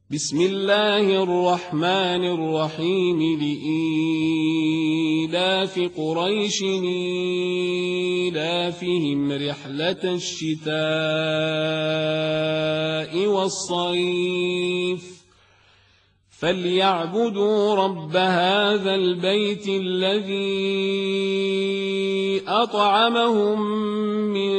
بسم الله الرحمن الرحيم لإيلاف قريش إيلافهم رحلة الشتاء والصيف فليعبدوا رب هذا البيت الذي أطعمهم من